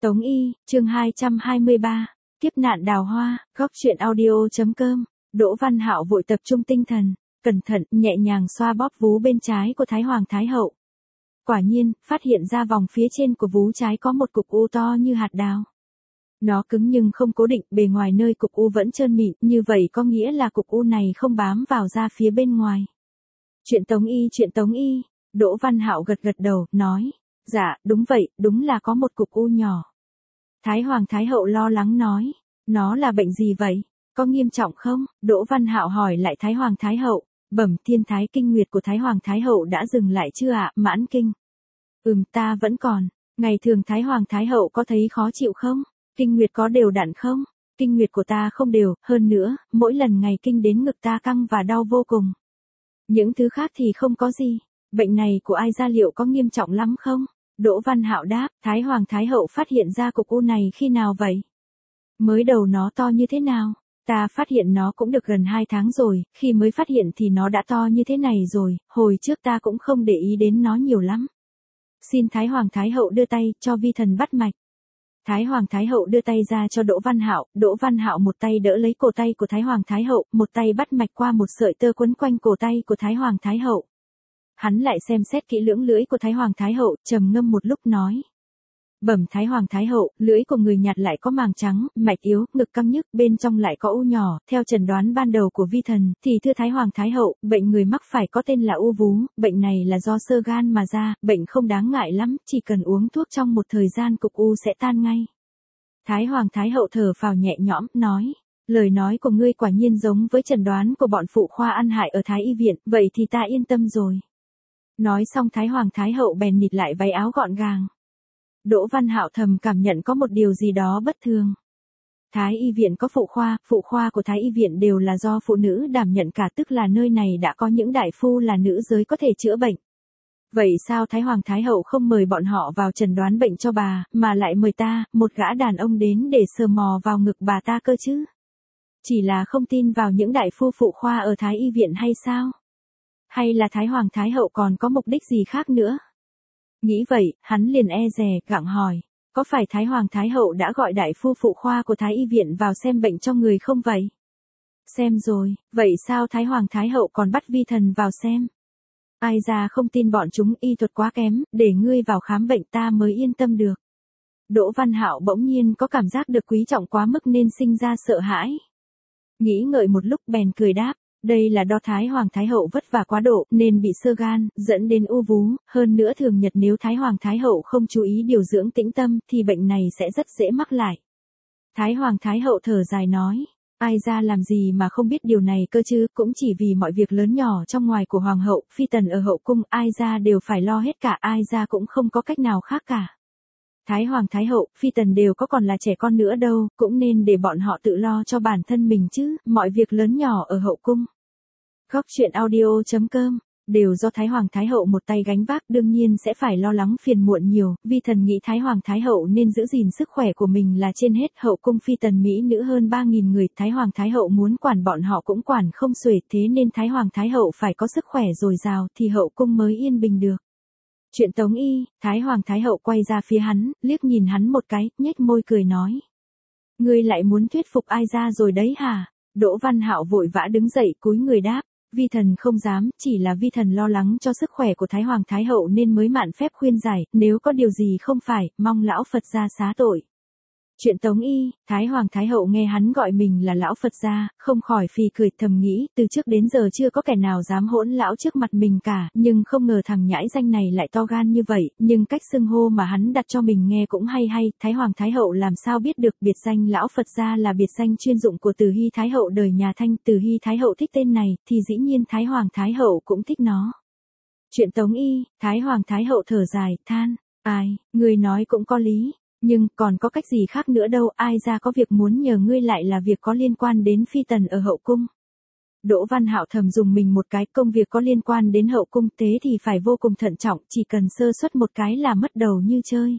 Tống Y, chương 223, kiếp nạn đào hoa, góc truyện audio.com. Đỗ Văn Hạo vội tập trung tinh thần, cẩn thận, nhẹ nhàng xoa bóp vú bên trái của Thái Hoàng Thái Hậu. Quả nhiên, phát hiện ra vòng phía trên của vú trái có một cục u to như hạt đào. Nó cứng nhưng không cố định, bề ngoài nơi cục u vẫn trơn mịn, như vậy có nghĩa là cục u này không bám vào da phía bên ngoài. Chuyện Tống Y, Đỗ Văn Hạo gật gật đầu, nói, dạ, đúng vậy, đúng là có một cục u nhỏ. Thái Hoàng Thái Hậu lo lắng nói, nó là bệnh gì vậy? Có nghiêm trọng không? Đỗ Văn Hạo hỏi lại Thái Hoàng Thái Hậu, bẩm thiên thái kinh nguyệt của Thái Hoàng Thái Hậu đã dừng lại chưa ạ? Mãn kinh. Ta vẫn còn. Ngày thường Thái Hoàng Thái Hậu có thấy khó chịu không? Kinh nguyệt có đều đặn không? Kinh nguyệt của ta không đều, hơn nữa, mỗi lần ngày kinh đến ngực ta căng và đau vô cùng. Những thứ khác thì không có gì. Bệnh này của ai ra liệu có nghiêm trọng lắm không? Đỗ Văn Hạo đáp, Thái Hoàng Thái Hậu phát hiện ra cục u này khi nào vậy? Mới đầu nó to như thế nào? Ta phát hiện nó cũng được gần 2 tháng rồi, khi mới phát hiện thì nó đã to như thế này rồi, hồi trước ta cũng không để ý đến nó nhiều lắm. Xin Thái Hoàng Thái Hậu đưa tay, cho vi thần bắt mạch. Thái Hoàng Thái Hậu đưa tay ra cho Đỗ Văn Hạo một tay đỡ lấy cổ tay của Thái Hoàng Thái Hậu, một tay bắt mạch qua một sợi tơ quấn quanh cổ tay của Thái Hoàng Thái Hậu. Hắn lại xem xét kỹ lưỡng lưỡi của Thái Hoàng Thái Hậu, trầm ngâm một lúc nói. Bẩm Thái Hoàng Thái Hậu, lưỡi của người nhạt lại có màng trắng, mạch yếu, ngực căng nhức, bên trong lại có u nhỏ, theo chẩn đoán ban đầu của vi thần, thì thưa Thái Hoàng Thái Hậu, bệnh người mắc phải có tên là u vú, bệnh này là do xơ gan mà ra, bệnh không đáng ngại lắm, chỉ cần uống thuốc trong một thời gian cục u sẽ tan ngay. Thái Hoàng Thái Hậu thở phào nhẹ nhõm, nói. Lời nói của ngươi quả nhiên giống với chẩn đoán của bọn phụ khoa ăn hại ở Thái Y Viện, vậy thì ta yên tâm rồi. Nói xong Thái Hoàng Thái Hậu bèn nịt lại váy áo gọn gàng. Đỗ Văn Hạo thầm cảm nhận có một điều gì đó bất thường. Thái Y Viện có phụ khoa của Thái Y Viện đều là do phụ nữ đảm nhận cả, tức là nơi này đã có những đại phu là nữ giới có thể chữa bệnh. Vậy sao Thái Hoàng Thái Hậu không mời bọn họ vào chẩn đoán bệnh cho bà, mà lại mời ta, một gã đàn ông đến để sờ mò vào ngực bà ta cơ chứ? Chỉ là không tin vào những đại phu phụ khoa ở Thái Y Viện hay sao? Hay là Thái Hoàng Thái Hậu còn có mục đích gì khác nữa? Nghĩ vậy, hắn liền e dè, gặng hỏi, có phải Thái Hoàng Thái Hậu đã gọi đại phu phụ khoa của Thái Y Viện vào xem bệnh cho người không vậy? Xem rồi, vậy sao Thái Hoàng Thái Hậu còn bắt vi thần vào xem? Ai ra không tin bọn chúng y thuật quá kém, để ngươi vào khám bệnh ta mới yên tâm được. Đỗ Văn Hạo bỗng nhiên có cảm giác được quý trọng quá mức nên sinh ra sợ hãi. Nghĩ ngợi một lúc bèn cười đáp. Đây là do Thái Hoàng Thái Hậu vất vả quá độ, nên bị xơ gan, dẫn đến u vú, hơn nữa thường nhật nếu Thái Hoàng Thái Hậu không chú ý điều dưỡng tĩnh tâm, thì bệnh này sẽ rất dễ mắc lại. Thái Hoàng Thái Hậu thở dài nói, ai ra làm gì mà không biết điều này cơ chứ, cũng chỉ vì mọi việc lớn nhỏ trong ngoài của Hoàng hậu, phi tần ở hậu cung, ai ra đều phải lo hết cả, ai ra cũng không có cách nào khác cả. Thái Hoàng Thái Hậu, phi tần đều có còn là trẻ con nữa đâu, cũng nên để bọn họ tự lo cho bản thân mình chứ, mọi việc lớn nhỏ ở hậu cung. Góc truyện audio.com, đều do Thái Hoàng Thái Hậu một tay gánh vác, đương nhiên sẽ phải lo lắng phiền muộn nhiều, vi thần nghĩ Thái Hoàng Thái Hậu nên giữ gìn sức khỏe của mình là trên hết, hậu cung phi tần mỹ nữ hơn 3.000 người, Thái Hoàng Thái Hậu muốn quản bọn họ cũng quản không xuể, thế nên Thái Hoàng Thái Hậu phải có sức khỏe dồi dào thì hậu cung mới yên bình được. Chuyện Tống Y, Thái Hoàng Thái Hậu quay ra phía hắn, liếc nhìn hắn một cái, nhếch môi cười nói. Ngươi lại muốn thuyết phục ai ra rồi đấy hả? Đỗ Văn Hạo vội vã đứng dậy cúi người đáp. Vi thần không dám, chỉ là vi thần lo lắng cho sức khỏe của Thái Hoàng Thái Hậu nên mới mạn phép khuyên giải, nếu có điều gì không phải, mong lão Phật gia xá tội. Chuyện Tống Y, Thái Hoàng Thái Hậu nghe hắn gọi mình là lão Phật gia, không khỏi phì cười, thầm nghĩ, từ trước đến giờ chưa có kẻ nào dám hỗn lão trước mặt mình cả, nhưng không ngờ thằng nhãi danh này lại to gan như vậy, nhưng cách xưng hô mà hắn đặt cho mình nghe cũng hay hay, Thái Hoàng Thái Hậu làm sao biết được biệt danh lão Phật gia là biệt danh chuyên dụng của Từ Hy Thái Hậu đời nhà Thanh, Từ Hy Thái Hậu thích tên này, thì dĩ nhiên Thái Hoàng Thái Hậu cũng thích nó. Chuyện Tống Y, Thái Hoàng Thái Hậu thở dài, than, ai, người nói cũng có lý. Nhưng, còn có cách gì khác nữa đâu, ai ra có việc muốn nhờ ngươi lại là việc có liên quan đến phi tần ở hậu cung. Đỗ Văn Hạo thầm dùng mình một cái, công việc có liên quan đến hậu cung thế thì phải vô cùng thận trọng, chỉ cần sơ suất một cái là mất đầu như chơi.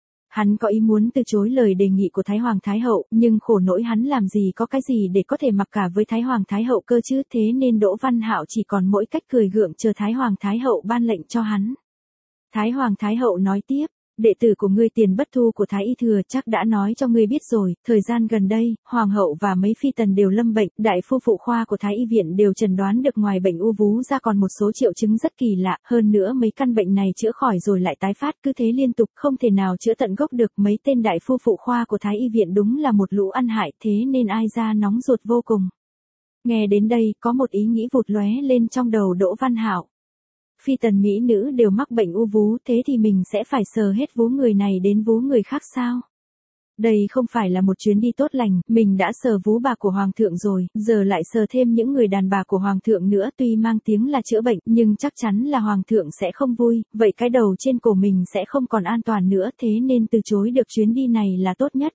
Hắn có ý muốn từ chối lời đề nghị của Thái Hoàng Thái Hậu, nhưng khổ nỗi hắn làm gì có cái gì để có thể mặc cả với Thái Hoàng Thái Hậu cơ chứ, thế nên Đỗ Văn Hạo chỉ còn mỗi cách cười gượng chờ Thái Hoàng Thái Hậu ban lệnh cho hắn. Thái Hoàng Thái Hậu nói tiếp. đệ tử của ngươi Tiền Bất Thu của Thái Y Thừa chắc đã nói cho ngươi biết rồi, thời gian gần đây, hoàng hậu và mấy phi tần đều lâm bệnh, đại phu phụ khoa của Thái Y viện đều chẩn đoán được ngoài bệnh u vú ra còn một số triệu chứng rất kỳ lạ, hơn nữa mấy căn bệnh này chữa khỏi rồi lại tái phát, cứ thế liên tục, không thể nào chữa tận gốc được. Mấy tên đại phu phụ khoa của Thái Y viện đúng là một lũ ăn hại, thế nên ai ra nóng ruột vô cùng. Nghe đến đây, có một ý nghĩ vụt lóe lên trong đầu Đỗ Văn Hạo. Phi tần mỹ nữ đều mắc bệnh u vú, thế thì mình sẽ phải sờ hết vú người này đến vú người khác sao? Đây không phải là một chuyến đi tốt lành, mình đã sờ vú bà của hoàng thượng rồi, giờ lại sờ thêm những người đàn bà của hoàng thượng nữa, tuy mang tiếng là chữa bệnh, nhưng chắc chắn là hoàng thượng sẽ không vui, vậy cái đầu trên cổ mình sẽ không còn an toàn nữa, thế nên từ chối được chuyến đi này là tốt nhất.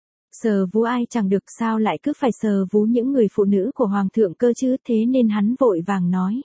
Sờ vú ai chẳng được, sao lại cứ phải sờ vú những người phụ nữ của hoàng thượng cơ chứ, thế nên hắn vội vàng nói.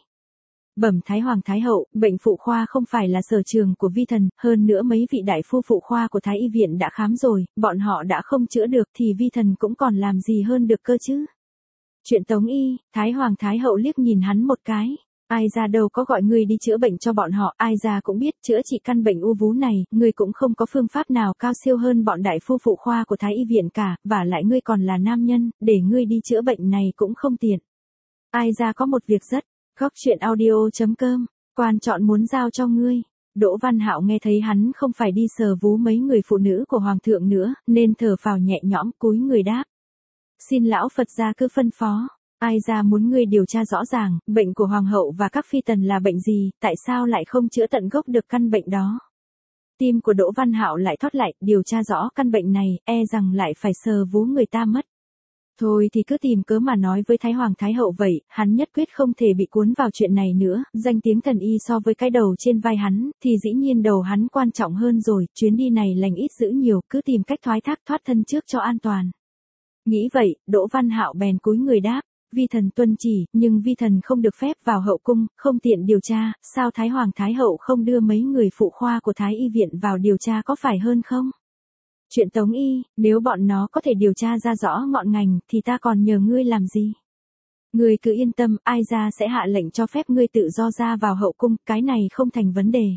Bẩm Thái Hoàng Thái Hậu, bệnh phụ khoa không phải là sở trường của vi thần, hơn nữa mấy vị đại phu phụ khoa của Thái Y viện đã khám rồi, bọn họ đã không chữa được thì vi thần cũng còn làm gì hơn được cơ chứ. Chuyện Tống Y, Thái Hoàng Thái Hậu liếc nhìn hắn một cái. Ai ra đâu có gọi ngươi đi chữa bệnh cho bọn họ, ai ra cũng biết chữa trị căn bệnh u vú này, ngươi cũng không có phương pháp nào cao siêu hơn bọn đại phu phụ khoa của Thái Y viện cả, và lại ngươi còn là nam nhân, để ngươi đi chữa bệnh này cũng không tiện. Ai ra có một việc rất, góc chuyện audio.com, quan chọn muốn giao cho ngươi. Đỗ Văn Hạo nghe thấy hắn không phải đi sờ vú mấy người phụ nữ của hoàng thượng nữa, nên thở phào nhẹ nhõm cúi người đáp. Xin lão Phật gia cứ phân phó. Ai ra muốn ngươi điều tra rõ ràng, bệnh của hoàng hậu và các phi tần là bệnh gì, tại sao lại không chữa tận gốc được căn bệnh đó. Tim của Đỗ Văn Hạo lại thoát lại, điều tra rõ căn bệnh này, e rằng lại phải sờ vú người ta mất. Thôi thì cứ tìm cớ mà nói với Thái Hoàng Thái Hậu vậy, hắn nhất quyết không thể bị cuốn vào chuyện này nữa, danh tiếng thần y so với cái đầu trên vai hắn, thì dĩ nhiên đầu hắn quan trọng hơn rồi, chuyến đi này lành ít dữ nhiều, cứ tìm cách thoái thác thoát thân trước cho an toàn. Nghĩ vậy, Đỗ Văn Hạo bèn cúi người đáp. Vi thần tuân chỉ, nhưng vi thần không được phép vào hậu cung, không tiện điều tra, sao Thái Hoàng Thái Hậu không đưa mấy người phụ khoa của Thái Y viện vào điều tra có phải hơn không? Chuyện Tống Y, nếu bọn nó có thể điều tra ra rõ ngọn ngành, thì ta còn nhờ ngươi làm gì? Ngươi cứ yên tâm, ai ra sẽ hạ lệnh cho phép ngươi tự do ra vào hậu cung, cái này không thành vấn đề.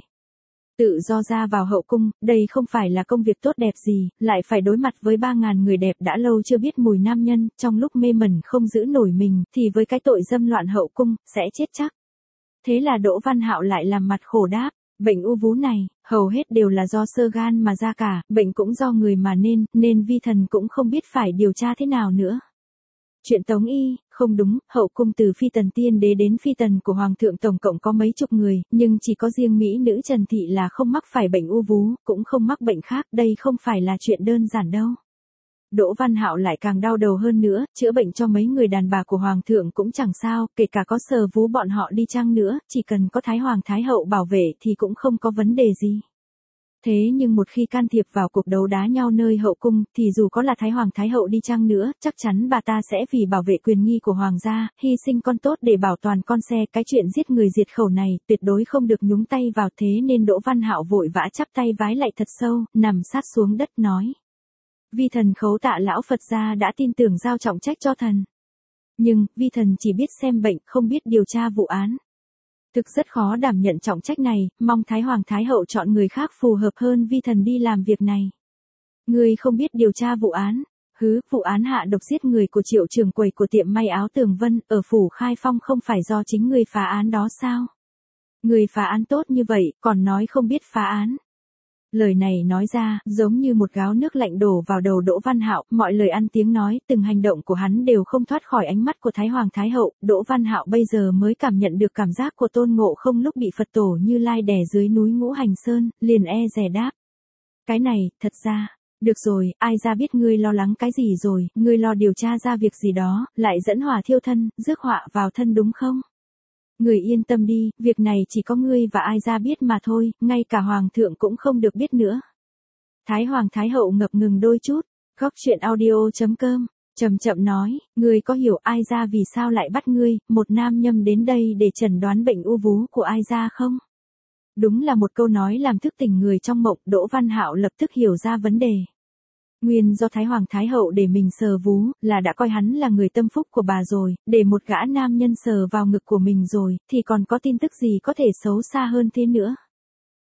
Tự do ra vào hậu cung, đây không phải là công việc tốt đẹp gì, lại phải đối mặt với 3.000 người đẹp đã lâu chưa biết mùi nam nhân, trong lúc mê mẩn không giữ nổi mình, thì với cái tội dâm loạn hậu cung, sẽ chết chắc. Thế là Đỗ Văn Hạo lại làm mặt khổ đáp, bệnh u vú này, hầu hết đều là do xơ gan mà ra cả, bệnh cũng do người mà nên vi thần cũng không biết phải điều tra thế nào nữa. Chuyện Tống Y, không đúng, hậu cung từ phi tần tiên đế đến phi tần của hoàng thượng tổng cộng có mấy chục người, nhưng chỉ có riêng mỹ nữ Trần Thị là không mắc phải bệnh u vú, cũng không mắc bệnh khác, đây không phải là chuyện đơn giản đâu. Đỗ Văn Hạo lại càng đau đầu hơn nữa, chữa bệnh cho mấy người đàn bà của hoàng thượng cũng chẳng sao, kể cả có sờ vú bọn họ đi chăng nữa, chỉ cần có Thái Hoàng Thái Hậu bảo vệ thì cũng không có vấn đề gì. Thế nhưng một khi can thiệp vào cuộc đấu đá nhau nơi hậu cung, thì dù có là Thái Hoàng Thái Hậu đi chăng nữa, chắc chắn bà ta sẽ vì bảo vệ quyền nghi của hoàng gia, hy sinh con tốt để bảo toàn con xe. Cái chuyện giết người diệt khẩu này, tuyệt đối không được nhúng tay vào, thế nên Đỗ Văn Hạo vội vã chắp tay vái lại thật sâu, nằm sát xuống đất nói. Vi thần khấu tạ lão Phật gia đã tin tưởng giao trọng trách cho thần. Nhưng, vi thần chỉ biết xem bệnh, không biết điều tra vụ án. Thực rất khó đảm nhận trọng trách này, mong Thái Hoàng Thái Hậu chọn người khác phù hợp hơn vi thần đi làm việc này. Ngươi không biết điều tra vụ án. Vụ án hạ độc giết người của Triệu trưởng quầy của tiệm may áo Tường Vân, ở phủ Khai Phong không phải do chính ngươi phá án đó sao? Ngươi phá án tốt như vậy, còn nói không biết phá án. Lời này nói ra, giống như một gáo nước lạnh đổ vào đầu Đỗ Văn Hạo, mọi lời ăn tiếng nói, từng hành động của hắn đều không thoát khỏi ánh mắt của Thái Hoàng Thái Hậu. Đỗ Văn Hạo bây giờ mới cảm nhận được cảm giác của Tôn Ngộ Không lúc bị Phật tổ Như Lai đè dưới núi Ngũ Hành Sơn, liền dè đáp. Cái này, thật ra, được rồi, ai ra biết ngươi lo lắng cái gì rồi, ngươi lo điều tra ra việc gì đó, lại dẫn hỏa thiêu thân, rước họa vào thân đúng không? Người yên tâm đi, việc này chỉ có ngươi và ai ra biết mà thôi, ngay cả hoàng thượng cũng không được biết nữa. Thái Hoàng Thái Hậu ngập ngừng đôi chút, góc chuyện audio.com, chậm chậm nói, ngươi có hiểu ai ra vì sao lại bắt ngươi, một nam nhâm đến đây để chẩn đoán bệnh u vú của ai ra không? Đúng là một câu nói làm thức tỉnh người trong mộng, Đỗ Văn Hạo lập tức hiểu ra vấn đề. Nguyên do Thái Hoàng Thái Hậu để mình sờ vú, là đã coi hắn là người tâm phúc của bà rồi, để một gã nam nhân sờ vào ngực của mình rồi, thì còn có tin tức gì có thể xấu xa hơn thế nữa.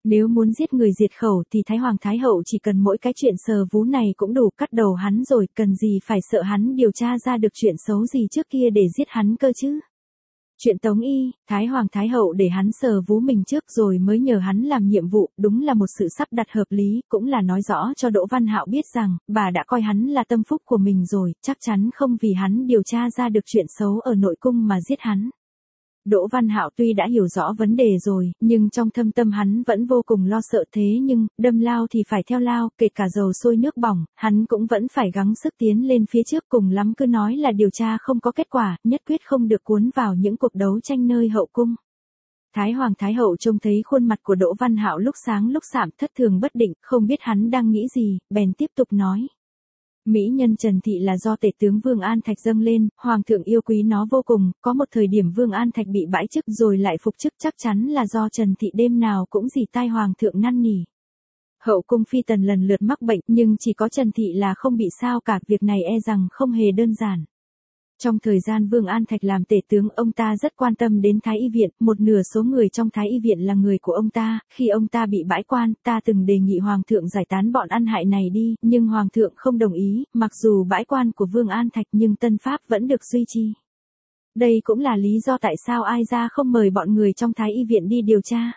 Nếu muốn giết người diệt khẩu thì Thái Hoàng Thái Hậu chỉ cần mỗi cái chuyện sờ vú này cũng đủ cắt đầu hắn rồi, cần gì phải sợ hắn điều tra ra được chuyện xấu gì trước kia để giết hắn cơ chứ. Chuyện Tống Y, Thái Hoàng Thái Hậu để hắn sờ vú mình trước rồi mới nhờ hắn làm nhiệm vụ, đúng là một sự sắp đặt hợp lý, cũng là nói rõ cho Đỗ Văn Hạo biết rằng, bà đã coi hắn là tâm phúc của mình rồi, chắc chắn không vì hắn điều tra ra được chuyện xấu ở nội cung mà giết hắn. Đỗ Văn Hạo tuy đã hiểu rõ vấn đề rồi, nhưng trong thâm tâm hắn vẫn vô cùng lo sợ, thế nhưng, đâm lao thì phải theo lao, kể cả dầu sôi nước bỏng, hắn cũng vẫn phải gắng sức tiến lên phía trước, cùng lắm cứ nói là điều tra không có kết quả, nhất quyết không được cuốn vào những cuộc đấu tranh nơi hậu cung. Thái Hoàng Thái Hậu trông thấy khuôn mặt của Đỗ Văn Hạo lúc sáng lúc sạm, thất thường bất định, không biết hắn đang nghĩ gì, bèn tiếp tục nói. Mỹ nhân Trần Thị là do tể tướng Vương An Thạch dâng lên, Hoàng thượng yêu quý nó vô cùng, có một thời điểm Vương An Thạch bị bãi chức rồi lại phục chức, chắc chắn là do Trần Thị đêm nào cũng dì tai Hoàng thượng năn nỉ. Hậu cung phi tần lần lượt mắc bệnh, nhưng chỉ có Trần Thị là không bị sao cả, việc này e rằng không hề đơn giản. Trong thời gian Vương An Thạch làm tể tướng, ông ta rất quan tâm đến Thái Y viện, một nửa số người trong Thái Y viện là người của ông ta, khi ông ta bị bãi quan, ta từng đề nghị Hoàng thượng giải tán bọn ăn hại này đi, nhưng Hoàng thượng không đồng ý, mặc dù bãi quan của Vương An Thạch nhưng tân pháp vẫn được duy trì. Đây cũng là lý do tại sao ai ra không mời bọn người trong Thái Y viện đi điều tra.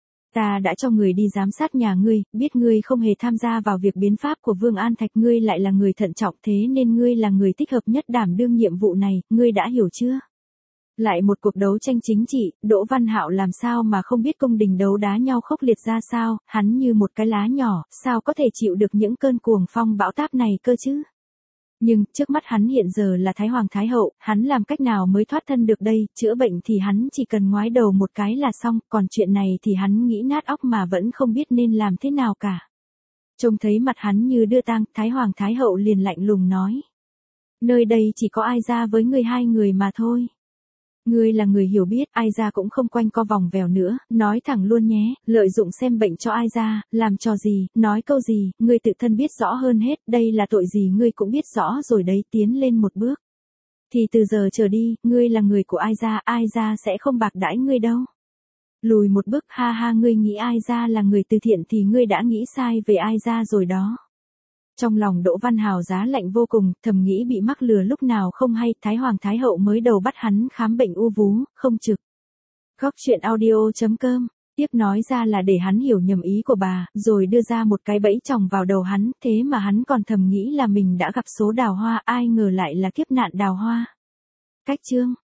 Ta đã cho người đi giám sát nhà ngươi, biết ngươi không hề tham gia vào việc biến pháp của Vương An Thạch, ngươi lại là người thận trọng, thế nên ngươi là người thích hợp nhất đảm đương nhiệm vụ này, ngươi đã hiểu chưa? Lại một cuộc đấu tranh chính trị, Đỗ Văn Hạo làm sao mà không biết cung đình đấu đá nhau khốc liệt ra sao, hắn như một cái lá nhỏ, sao có thể chịu được những cơn cuồng phong bão táp này cơ chứ? Nhưng, trước mắt hắn hiện giờ là Thái Hoàng Thái Hậu, hắn làm cách nào mới thoát thân được đây, chữa bệnh thì hắn chỉ cần ngoái đầu một cái là xong, còn chuyện này thì hắn nghĩ nát óc mà vẫn không biết nên làm thế nào cả. Trông thấy mặt hắn như đưa tang, Thái Hoàng Thái Hậu liền lạnh lùng nói. Nơi đây chỉ có ai ra với ngươi hai người mà thôi. Ngươi là người hiểu biết, ai ra cũng không quanh co vòng vèo nữa, nói thẳng luôn nhé, lợi dụng xem bệnh cho ai ra, làm trò gì, nói câu gì, ngươi tự thân biết rõ hơn hết, đây là tội gì ngươi cũng biết rõ rồi đấy, tiến lên một bước. Thì từ giờ trở đi, ngươi là người của ai ra sẽ không bạc đãi ngươi đâu. Lùi một bước, ha ha, ngươi nghĩ ai ra là người từ thiện thì ngươi đã nghĩ sai về ai ra rồi đó. Trong lòng Đỗ Văn Hào giá lạnh vô cùng, thầm nghĩ bị mắc lừa lúc nào không hay, Thái Hoàng Thái Hậu mới đầu bắt hắn khám bệnh u vú, không trực. Góc chuyện audio.com, tiếp nói ra là để hắn hiểu nhầm ý của bà, rồi đưa ra một cái bẫy chòng vào đầu hắn, thế mà hắn còn thầm nghĩ là mình đã gặp số đào hoa, ai ngờ lại là kiếp nạn đào hoa. Cách chương